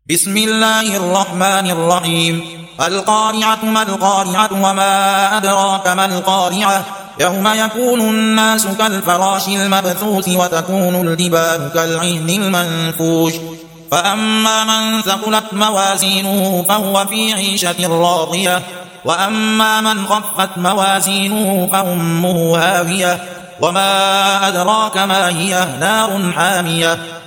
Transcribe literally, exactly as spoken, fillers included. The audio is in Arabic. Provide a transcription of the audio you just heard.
بسم الله الرحمن الرحيم. القارعة ما القارعة وما أدراك ما القارعة يوم يكون الناس كالفراش المبثوث وتكون الجبال كالعهن المنفوش فأما من ثقلت موازينه فهو في عيشة راضية وأما من خفت موازينه فأمه هاوية وما أدراك ما هي نار حامية